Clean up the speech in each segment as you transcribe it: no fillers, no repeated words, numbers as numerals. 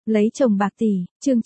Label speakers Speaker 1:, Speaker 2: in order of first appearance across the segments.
Speaker 1: Lấy chồng bạc tỷ, chương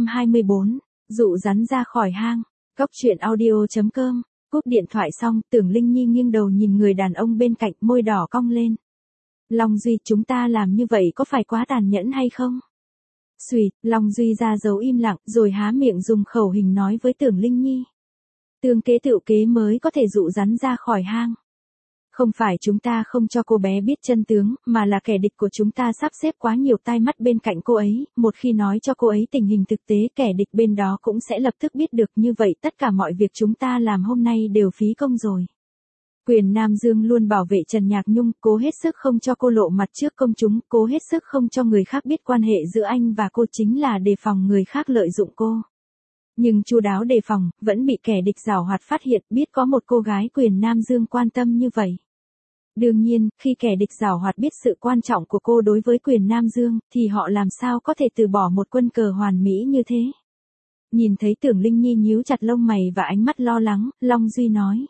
Speaker 1: 924, dụ rắn ra khỏi hang. Cóc truyện audio.com. Cúp điện thoại xong, Tưởng Linh Nhi nghiêng đầu nhìn người đàn ông bên cạnh, môi đỏ cong lên. Long Duy, chúng ta làm như vậy có phải quá tàn nhẫn hay không? Xùyệt, Long Duy ra dấu im lặng, rồi há miệng dùng khẩu hình nói với Tưởng Linh Nhi. Tương kế tựu kế mới có thể dụ rắn ra khỏi hang. Không phải chúng ta không cho cô bé biết chân tướng, mà là kẻ địch của chúng ta sắp xếp quá nhiều tai mắt bên cạnh cô ấy, một khi nói cho cô ấy tình hình thực tế kẻ địch bên đó cũng sẽ lập tức biết được, như vậy tất cả mọi việc chúng ta làm hôm nay đều phí công rồi. Quyền Nam Dương luôn bảo vệ Trần Nhạc Nhung, cố hết sức không cho cô lộ mặt trước công chúng, cố hết sức không cho người khác biết quan hệ giữa anh và cô, chính là đề phòng người khác lợi dụng cô. Nhưng chu đáo đề phòng, vẫn bị kẻ địch giảo hoạt phát hiện, biết có một cô gái Quyền Nam Dương quan tâm như vậy. Đương nhiên, khi kẻ địch giảo hoạt biết sự quan trọng của cô đối với Quyền Nam Dương, thì họ làm sao có thể từ bỏ một quân cờ hoàn mỹ như thế. Nhìn thấy Tưởng Linh Nhi nhíu chặt lông mày và ánh mắt lo lắng, Long Duy nói.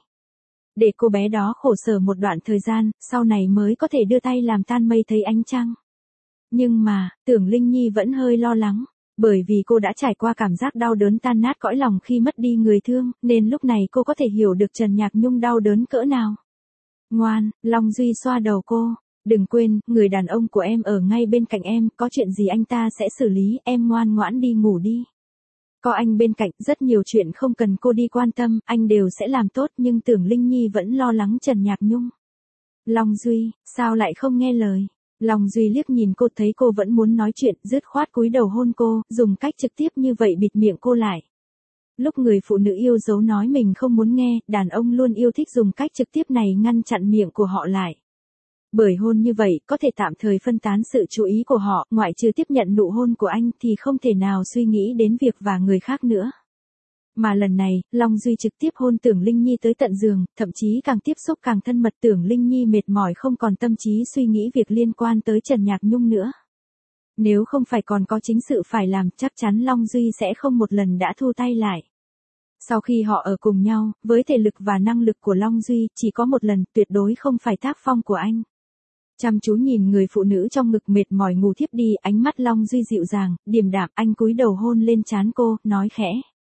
Speaker 1: Để cô bé đó khổ sở một đoạn thời gian, sau này mới có thể đưa tay làm tan mây thấy ánh trăng. Nhưng mà, Tưởng Linh Nhi vẫn hơi lo lắng. Bởi vì cô đã trải qua cảm giác đau đớn tan nát cõi lòng khi mất đi người thương, nên lúc này cô có thể hiểu được Trần Nhạc Nhung đau đớn cỡ nào. Ngoan, Long Duy xoa đầu cô. Đừng quên, người đàn ông của em ở ngay bên cạnh em, có chuyện gì anh ta sẽ xử lý, em ngoan ngoãn đi ngủ đi. Có anh bên cạnh, rất nhiều chuyện không cần cô đi quan tâm, anh đều sẽ làm tốt, nhưng Tưởng Linh Nhi vẫn lo lắng Trần Nhạc Nhung. Long Duy, sao lại không nghe lời? Long Duy liếc nhìn cô, thấy cô vẫn muốn nói chuyện, dứt khoát cúi đầu hôn cô, dùng cách trực tiếp như vậy bịt miệng cô lại. Lúc người phụ nữ yêu dấu nói mình không muốn nghe, đàn ông luôn yêu thích dùng cách trực tiếp này ngăn chặn miệng của họ lại. Bởi hôn như vậy, có thể tạm thời phân tán sự chú ý của họ, ngoại trừ tiếp nhận nụ hôn của anh thì không thể nào suy nghĩ đến việc và người khác nữa. Mà lần này, Long Duy trực tiếp hôn Tưởng Linh Nhi tới tận giường, thậm chí càng tiếp xúc càng thân mật. Tưởng Linh Nhi mệt mỏi không còn tâm trí suy nghĩ việc liên quan tới Trần Nhạc Nhung nữa. Nếu không phải còn có chính sự phải làm, chắc chắn Long Duy sẽ không một lần đã thu tay lại. Sau khi họ ở cùng nhau, với thể lực và năng lực của Long Duy, chỉ có một lần, tuyệt đối không phải tác phong của anh. Chăm chú nhìn người phụ nữ trong ngực mệt mỏi ngủ thiếp đi, ánh mắt Long Duy dịu dàng, điềm đạm, anh cúi đầu hôn lên trán cô, nói khẽ.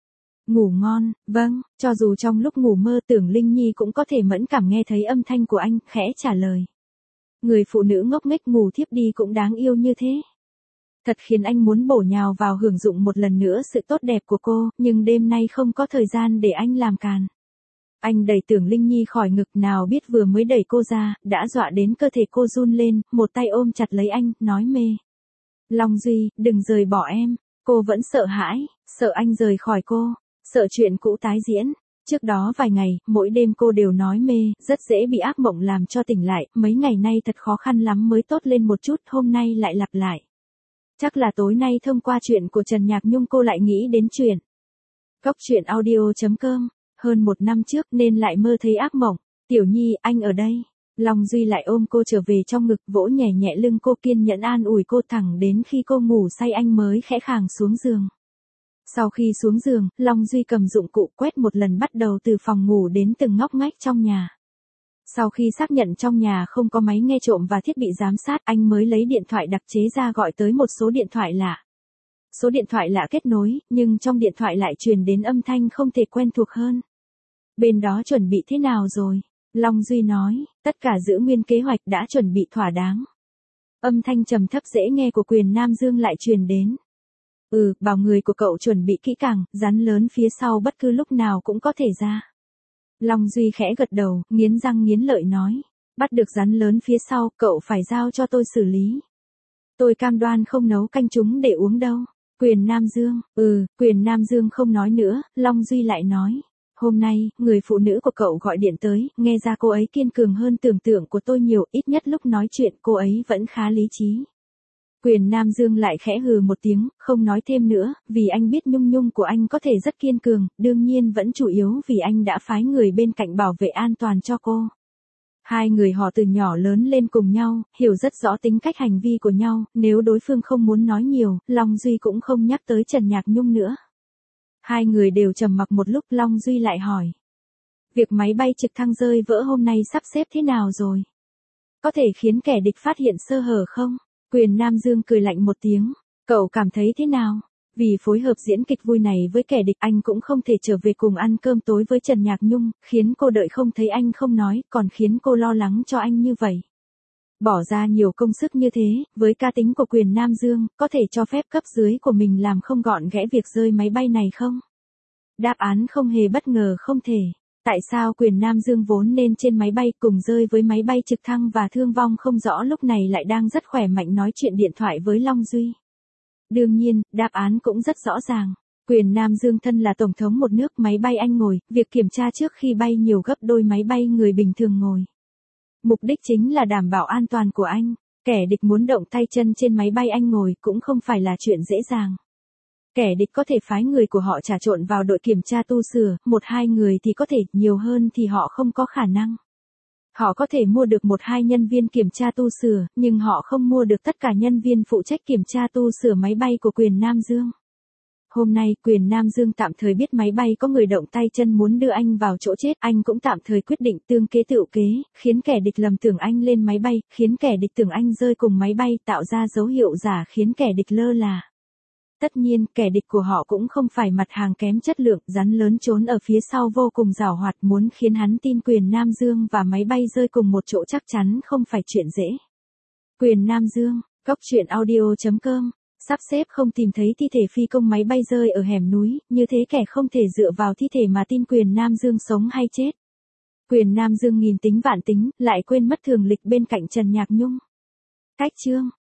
Speaker 1: Ngủ ngon, vâng, cho dù trong lúc ngủ mơ Tưởng Linh Nhi cũng có thể mẫn cảm nghe thấy âm thanh của anh, khẽ trả lời. Người phụ nữ ngốc nghếch ngủ thiếp đi cũng đáng yêu như thế. Thật khiến anh muốn bổ nhào vào hưởng dụng một lần nữa sự tốt đẹp của cô, nhưng đêm nay không có thời gian để anh làm càn. Anh đẩy Tưởng Linh Nhi khỏi ngực, nào biết vừa mới đẩy cô ra, đã dọa đến cơ thể cô run lên, một tay ôm chặt lấy anh, nói mê. Long Duy, đừng rời bỏ em. Cô vẫn sợ hãi, sợ anh rời khỏi cô, sợ chuyện cũ tái diễn. Trước đó vài ngày, mỗi đêm cô đều nói mê, rất dễ bị ác mộng làm cho tỉnh lại, mấy ngày nay thật khó khăn lắm mới tốt lên một chút, hôm nay lại lặp lại. Chắc là tối nay thông qua chuyện của Trần Nhạc Nhung cô lại nghĩ đến chuyện. Cóc truyện audio.com. Hơn một năm trước nên lại mơ thấy ác mộng. Tiểu Nhi, anh ở đây. Long Duy lại ôm cô trở về trong ngực, vỗ nhẹ nhẹ lưng cô, kiên nhẫn an ủi cô thẳng đến khi cô ngủ say anh mới khẽ khàng xuống giường. Sau khi xuống giường, Long Duy cầm dụng cụ quét một lần, bắt đầu từ phòng ngủ đến từng ngóc ngách trong nhà. Sau khi xác nhận trong nhà không có máy nghe trộm và thiết bị giám sát, anh mới lấy điện thoại đặc chế ra gọi tới một số điện thoại lạ. Số điện thoại lạ kết nối, nhưng trong điện thoại lại truyền đến âm thanh không thể quen thuộc hơn. Bên đó chuẩn bị thế nào rồi? Long Duy nói, tất cả giữ nguyên kế hoạch, đã chuẩn bị thỏa đáng. Âm thanh trầm thấp dễ nghe của Quyền Nam Dương lại truyền đến. Bảo người của cậu chuẩn bị kỹ càng, rắn lớn phía sau bất cứ lúc nào cũng có thể ra. Long Duy khẽ gật đầu, nghiến răng nghiến lợi nói. Bắt được rắn lớn phía sau, cậu phải giao cho tôi xử lý. Tôi cam đoan không nấu canh chúng để uống đâu. Quyền Nam Dương, Quyền Nam Dương không nói nữa, Long Duy lại nói. Hôm nay, người phụ nữ của cậu gọi điện tới, nghe ra cô ấy kiên cường hơn tưởng tượng của tôi nhiều, ít nhất lúc nói chuyện cô ấy vẫn khá lý trí. Quyền Nam Dương lại khẽ hừ một tiếng, không nói thêm nữa, vì anh biết Nhung Nhung của anh có thể rất kiên cường, đương nhiên vẫn chủ yếu vì anh đã phái người bên cạnh bảo vệ an toàn cho cô. Hai người họ từ nhỏ lớn lên cùng nhau, hiểu rất rõ tính cách hành vi của nhau, nếu đối phương không muốn nói nhiều, Long Duy cũng không nhắc tới Trần Nhạc Nhung nữa. Hai người đều trầm mặc một lúc, Long Duy lại hỏi. Việc máy bay trực thăng rơi vỡ hôm nay sắp xếp thế nào rồi? Có thể khiến kẻ địch phát hiện sơ hở không? Quyền Nam Dương cười lạnh một tiếng. Cậu cảm thấy thế nào? Vì phối hợp diễn kịch vui này với kẻ địch anh cũng không thể trở về cùng ăn cơm tối với Trần Nhạc Nhung, khiến cô đợi không thấy anh không nói, còn khiến cô lo lắng cho anh như vậy. Bỏ ra nhiều công sức như thế, với cá tính của Quyền Nam Dương, có thể cho phép cấp dưới của mình làm không gọn ghẽ việc rơi máy bay này không? Đáp án không hề bất ngờ không thể. Tại sao Quyền Nam Dương vốn nên trên máy bay cùng rơi với máy bay trực thăng và thương vong không rõ lúc này lại đang rất khỏe mạnh nói chuyện điện thoại với Long Duy? Đương nhiên, đáp án cũng rất rõ ràng. Quyền Nam Dương thân là tổng thống một nước, máy bay anh ngồi, việc kiểm tra trước khi bay nhiều gấp đôi máy bay người bình thường ngồi. Mục đích chính là đảm bảo an toàn của anh. Kẻ địch muốn động tay chân trên máy bay anh ngồi cũng không phải là chuyện dễ dàng. Kẻ địch có thể phái người của họ trà trộn vào đội kiểm tra tu sửa, 1-2 người thì có thể, nhiều hơn thì họ không có khả năng. Họ có thể mua được 1-2 nhân viên kiểm tra tu sửa, nhưng họ không mua được tất cả nhân viên phụ trách kiểm tra tu sửa máy bay của Quyền Nam Dương. Hôm nay, Quyền Nam Dương tạm thời biết máy bay có người động tay chân muốn đưa anh vào chỗ chết, anh cũng tạm thời quyết định tương kế tựu kế, khiến kẻ địch lầm tưởng anh lên máy bay, khiến kẻ địch tưởng anh rơi cùng máy bay, tạo ra dấu hiệu giả khiến kẻ địch lơ là. Tất nhiên, kẻ địch của họ cũng không phải mặt hàng kém chất lượng, rắn lớn trốn ở phía sau vô cùng giàu hoạt, muốn khiến hắn tin Quyền Nam Dương và máy bay rơi cùng một chỗ chắc chắn không phải chuyện dễ. Quyền Nam Dương, Cóc Truyện Audio.com, sắp xếp không tìm thấy thi thể phi công máy bay rơi ở hẻm núi, như thế kẻ không thể dựa vào thi thể mà tin Quyền Nam Dương sống hay chết. Quyền Nam Dương nghìn tính vạn tính, lại quên mất thường lịch bên cạnh Trần Nhạc Nhung. Cách chương